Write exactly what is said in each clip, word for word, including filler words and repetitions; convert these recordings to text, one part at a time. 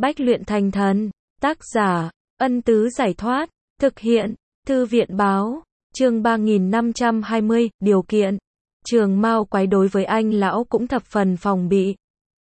Bách luyện thành thần. Tác giả, Ân Tứ Giải Thoát. Thực hiện, Thư viện Báo. Chương ba nghìn năm trăm hai mươi, điều kiện. Trường Mao Quái đối với anh lão cũng thập phần phòng bị.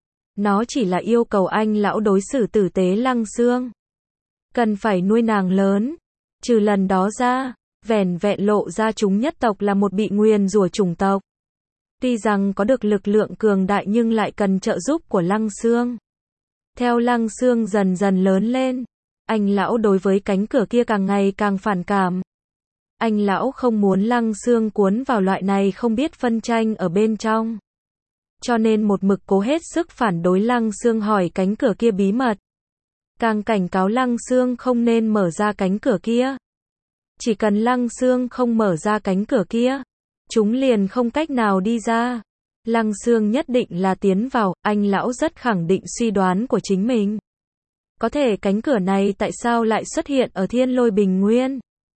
Nó chỉ là yêu cầu anh lão đối xử tử tế Lăng Xương. Cần phải nuôi nàng lớn. Trừ lần đó ra, vẻn vẹn lộ ra chúng nhất tộc là một bị nguyền rủa chủng tộc. Tuy rằng có được lực lượng cường đại nhưng lại cần trợ giúp của Lăng Xương. Theo Lăng Xương dần dần lớn lên, anh lão đối với cánh cửa kia càng ngày càng phản cảm. Anh lão không muốn Lăng Xương cuốn vào loại này không biết phân tranh ở bên trong. Cho nên một mực cố hết sức phản đối Lăng Xương hỏi cánh cửa kia bí mật. Càng cảnh cáo Lăng Xương không nên mở ra cánh cửa kia. Chỉ cần Lăng Xương không mở ra cánh cửa kia, chúng liền không cách nào đi ra. Lăng Xương nhất định là tiến vào, anh lão rất khẳng định suy đoán của chính mình. Có thể cánh cửa này tại sao lại xuất hiện ở Thiên Lôi Bình Nguyên?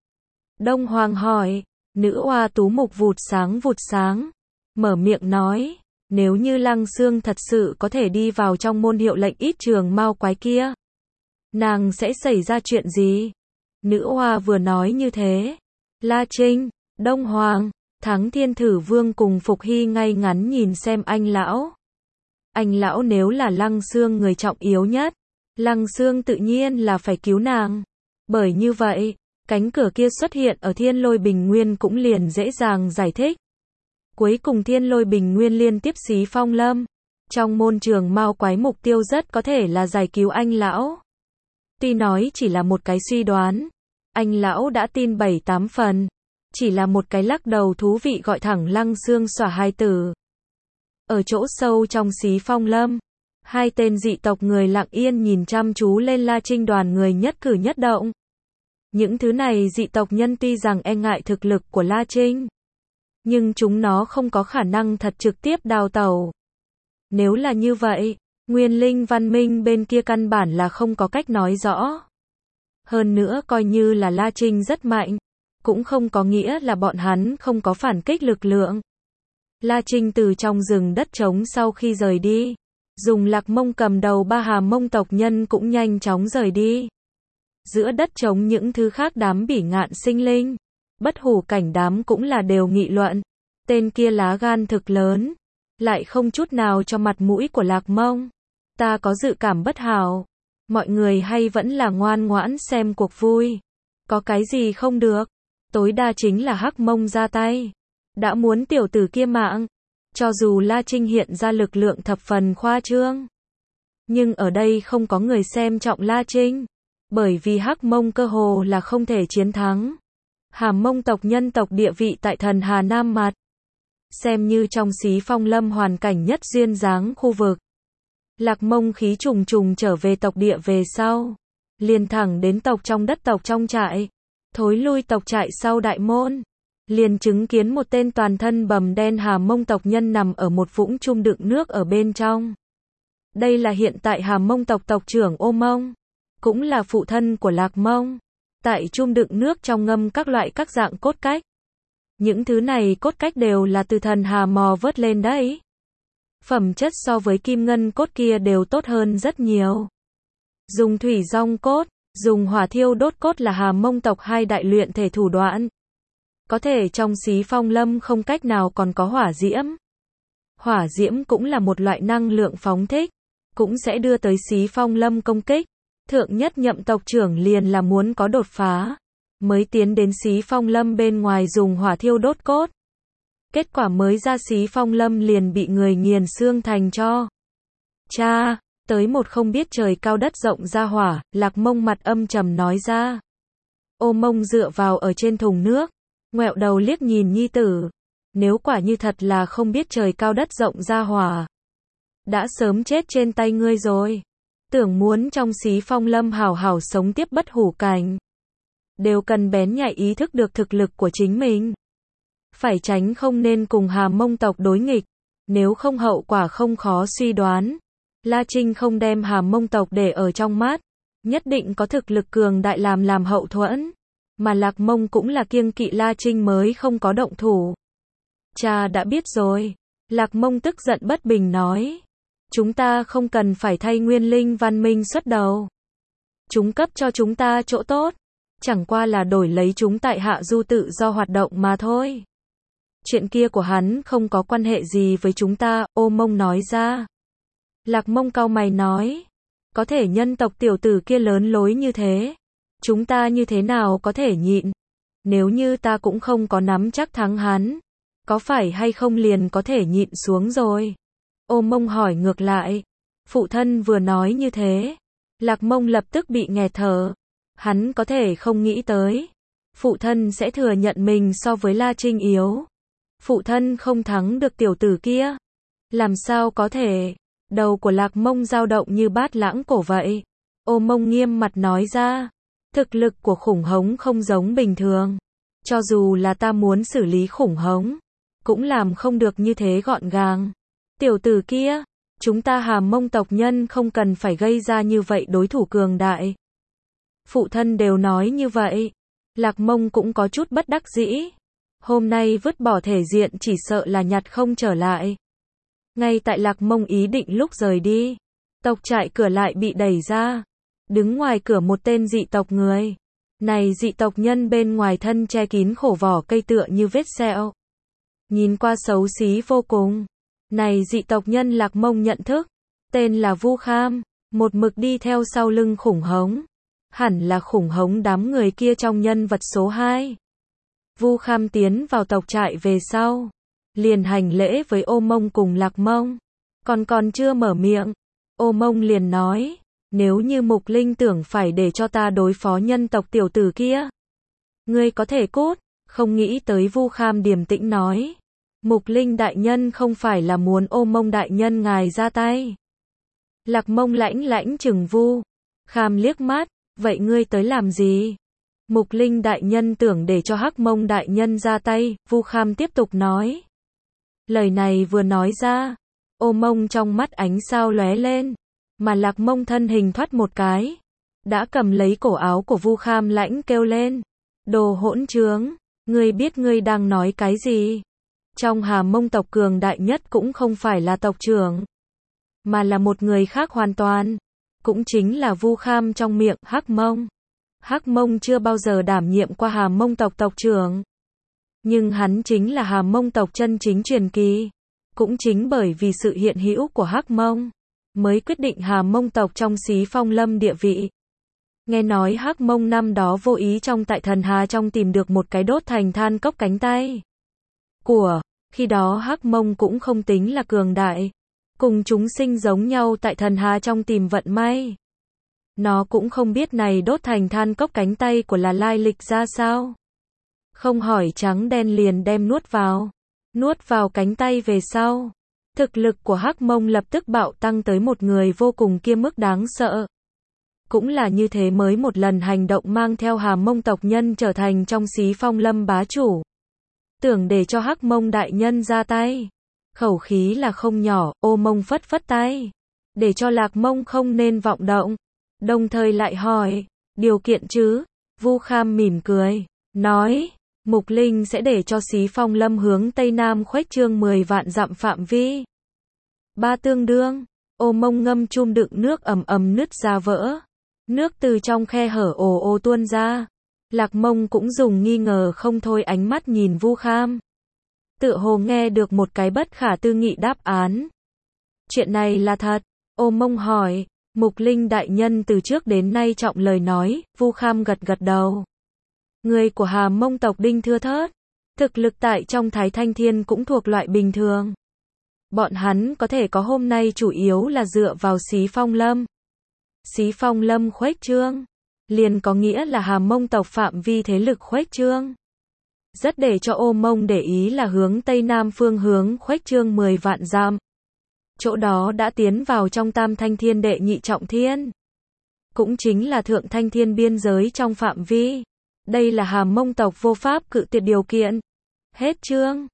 Đông Hoàng hỏi, nữ oa tú mục vụt sáng vụt sáng, mở miệng nói, nếu như Lăng Xương thật sự có thể đi vào trong môn hiệu lệnh ít Trường Mao Quái kia, nàng sẽ xảy ra chuyện gì? Nữ oa vừa nói như thế, La Trinh, Đông Hoàng, Thắng Thiên Thử Vương cùng Phục Hy ngay ngắn nhìn xem anh lão. Anh lão nếu là Lăng Xương người trọng yếu nhất, Lăng Xương tự nhiên là phải cứu nàng. Bởi như vậy, cánh cửa kia xuất hiện ở Thiên Lôi Bình Nguyên cũng liền dễ dàng giải thích. Cuối cùng Thiên Lôi Bình Nguyên liên tiếp xí phong lâm. Trong môn Trường Mao Quái mục tiêu rất có thể là giải cứu anh lão. Tuy nói chỉ là một cái suy đoán, anh lão đã tin bảy tám phần. Chỉ là một cái lắc đầu thú vị gọi thẳng Lăng Xương xỏa hai từ. Ở chỗ sâu trong xí phong lâm, hai tên dị tộc người lặng yên nhìn chăm chú lên La Trinh đoàn người nhất cử nhất động. Những thứ này dị tộc nhân tuy rằng e ngại thực lực của La Trinh, nhưng chúng nó không có khả năng thật trực tiếp đào tẩu. Nếu là như vậy, Nguyên Linh văn minh bên kia căn bản là không có cách nói rõ. Hơn nữa coi như là La Trinh rất mạnh, cũng không có nghĩa là bọn hắn không có phản kích lực lượng. La Trinh từ trong rừng đất trống sau khi rời đi, dùng Lạc Mông cầm đầu ba Hà Mông tộc nhân cũng nhanh chóng rời đi. Giữa đất trống những thứ khác đám bỉ ngạn sinh linh, bất hủ cảnh đám cũng là đều nghị luận. Tên kia lá gan thực lớn, lại không chút nào cho mặt mũi của Lạc Mông. Ta có dự cảm bất hảo. Mọi người hay vẫn là ngoan ngoãn xem cuộc vui. Có cái gì không được? Tối đa chính là Hắc Mông ra tay. Đã muốn tiểu tử kia mạng. Cho dù La Trinh hiện ra lực lượng thập phần khoa trương, nhưng ở đây không có người xem trọng La Trinh. Bởi vì Hắc Mông cơ hồ là không thể chiến thắng. Hà Mông tộc nhân tộc địa vị tại thần Hà Nam mặt, xem như trong xí phong lâm hoàn cảnh nhất duyên dáng khu vực. Lạc Mông khí trùng trùng trở về tộc địa về sau, liền thẳng đến tộc trong đất tộc trong trại, thối lui tộc trại sau đại môn, liền chứng kiến một tên toàn thân bầm đen Hà Mông tộc nhân nằm ở một vũng chung đựng nước ở bên trong. Đây là hiện tại Hà Mông tộc tộc trưởng Ô Mông, cũng là phụ thân của Lạc Mông. Tại chung đựng nước trong ngâm các loại các dạng cốt cách. Những thứ này cốt cách đều là từ thần Hà mò vớt lên đấy. Phẩm chất so với kim ngân cốt kia đều tốt hơn rất nhiều. Dùng thủy rong cốt, dùng hỏa thiêu đốt cốt là Hà Mông tộc hai đại luyện thể thủ đoạn. Có thể trong xí phong lâm không cách nào còn có hỏa diễm. Hỏa diễm cũng là một loại năng lượng phóng thích, cũng sẽ đưa tới xí phong lâm công kích. Thượng nhất nhậm tộc trưởng liền là muốn có đột phá, mới tiến đến xí phong lâm bên ngoài dùng hỏa thiêu đốt cốt. Kết quả mới ra xí phong lâm liền bị người nghiền xương thành tro. Cha, tới một không biết trời cao đất rộng ra hỏa, Lạc Mông mặt âm trầm nói ra. Ô Mông dựa vào ở trên thùng nước, ngoẹo đầu liếc nhìn nhi tử. Nếu quả như thật là không biết trời cao đất rộng ra hỏa, đã sớm chết trên tay ngươi rồi. Tưởng muốn trong xí phong lâm hảo hảo sống tiếp bất hủ cảnh, đều cần bén nhạy ý thức được thực lực của chính mình. Phải tránh không nên cùng Hà Mông tộc đối nghịch, nếu không hậu quả không khó suy đoán. La Trinh không đem Hà Mông tộc để ở trong mắt, nhất định có thực lực cường đại làm làm hậu thuẫn. Mà Lạc Mông cũng là kiêng kỵ La Trinh mới không có động thủ. Cha đã biết rồi. Lạc Mông tức giận bất bình nói. Chúng ta không cần phải thay nguyên linh văn minh xuất đầu. Chúng cấp cho chúng ta chỗ tốt, chẳng qua là đổi lấy chúng tại hạ du tự do hoạt động mà thôi. Chuyện kia của hắn không có quan hệ gì với chúng ta, Ô Mông nói ra. Lạc Mông cau mày nói, có thể nhân tộc tiểu tử kia lớn lối như thế, chúng ta như thế nào có thể nhịn? Nếu như ta cũng không có nắm chắc thắng hắn, có phải hay không liền có thể nhịn xuống rồi? Ô Mông hỏi ngược lại. Phụ thân vừa nói như thế, Lạc Mông lập tức bị nghẹt thở. Hắn có thể không nghĩ tới, phụ thân sẽ thừa nhận mình so với La Trinh yếu. Phụ thân không thắng được tiểu tử kia. Làm sao có thể? Đầu của Lạc Mông dao động như bát lãng cổ vậy. Ô Mông nghiêm mặt nói ra, thực lực của khủng hống không giống bình thường. Cho dù là ta muốn xử lý khủng hống, cũng làm không được như thế gọn gàng. Tiểu tử kia, chúng ta Hà Mông tộc nhân không cần phải gây ra như vậy đối thủ cường đại. Phụ thân đều nói như vậy. Lạc Mông cũng có chút bất đắc dĩ. Hôm nay vứt bỏ thể diện chỉ sợ là nhặt không trở lại. Ngay tại Lạc Mông ý định lúc rời đi, tộc trại cửa lại bị đẩy ra. Đứng ngoài cửa một tên dị tộc người. Này dị tộc nhân bên ngoài thân che kín khổ vỏ cây tựa như vết sẹo. Nhìn qua xấu xí vô cùng. Này dị tộc nhân Lạc Mông nhận thức. Tên là Vu Kham, một mực đi theo sau lưng khủng hống. Hẳn là khủng hống đám người kia trong nhân vật số hai. Vu Kham tiến vào tộc trại về sau, liền hành lễ với Ô Mông cùng Lạc Mông. Còn còn chưa mở miệng, Ô Mông liền nói, nếu như Mục Linh tưởng phải để cho ta đối phó nhân tộc tiểu tử kia, ngươi có thể cút. Không nghĩ tới Vu Kham điềm tĩnh nói, Mục Linh đại nhân không phải là muốn Ô Mông đại nhân ngài ra tay. Lạc Mông lãnh lãnh chừng Vu Kham liếc mắt, vậy ngươi tới làm gì? Mục Linh đại nhân tưởng để cho Hắc Mông đại nhân ra tay, Vu Kham tiếp tục nói. Lời này vừa nói ra, Ô Mông trong mắt ánh sao lóe lên, mà Lạc Mông thân hình thoát một cái, đã cầm lấy cổ áo của Vu Kham lãnh kêu lên. Đồ hỗn trướng, ngươi biết ngươi đang nói cái gì? Trong Hà Mông tộc cường đại nhất cũng không phải là tộc trưởng, mà là một người khác hoàn toàn, cũng chính là Vu Kham trong miệng Hắc Mông. Hắc Mông chưa bao giờ đảm nhiệm qua Hà Mông tộc tộc trưởng, nhưng hắn chính là Hà Mông tộc chân chính truyền kỳ. Cũng chính bởi vì sự hiện hữu của Hắc Mông, mới quyết định Hà Mông tộc trong Xí Phong Lâm địa vị. Nghe nói Hắc Mông năm đó vô ý trong tại Thần Hà trong tìm được một cái đốt thành than cốc cánh tay của, khi đó Hắc Mông cũng không tính là cường đại, cùng chúng sinh giống nhau tại Thần Hà trong tìm vận may. Nó cũng không biết này đốt thành than cốc cánh tay của là lai lịch ra sao. Không hỏi trắng đen liền đem nuốt vào. Nuốt vào cánh tay về sau, thực lực của Hắc Mông lập tức bạo tăng tới một người vô cùng kia mức đáng sợ. Cũng là như thế mới một lần hành động mang theo Hà Mông tộc nhân trở thành trong Xí Phong Lâm bá chủ. Tưởng để cho Hắc Mông đại nhân ra tay. Khẩu khí là không nhỏ, Ô Mông phất phất tay, để cho Lạc Mông không nên vọng động. Đồng thời lại hỏi, điều kiện chứ? Vu Kham mỉm cười, nói, Mục Linh sẽ để cho Xí Phong Lâm hướng Tây Nam khuếch trương mười vạn dặm phạm vi. Ba tương đương, Ô Mông ngâm chum đựng nước ầm ầm nứt ra vỡ. Nước từ trong khe hở ồ ồ tuôn ra. Lạc Mông cũng dùng nghi ngờ không thôi ánh mắt nhìn Vu Kham. Tựa hồ nghe được một cái bất khả tư nghị đáp án. Chuyện này là thật? Ô Mông hỏi. Mục Linh đại nhân từ trước đến nay trọng lời nói, Vu Kham gật gật đầu. Người của Hà Mông tộc đinh thưa thớt, thực lực tại trong Thái Thanh Thiên cũng thuộc loại bình thường. Bọn hắn có thể có hôm nay chủ yếu là dựa vào Xí Phong Lâm. Xí Phong Lâm khuếch trương, liền có nghĩa là Hà Mông tộc phạm vi thế lực khuếch trương. Rất để cho Ô Mông để ý là hướng Tây Nam phương hướng khuếch trương mười vạn dặm. Chỗ đó đã tiến vào trong Tam Thanh Thiên đệ nhị trọng thiên, cũng chính là Thượng Thanh Thiên biên giới trong phạm vi. Đây là Hà Mông tộc vô pháp cự tuyệt điều kiện. Hết chương.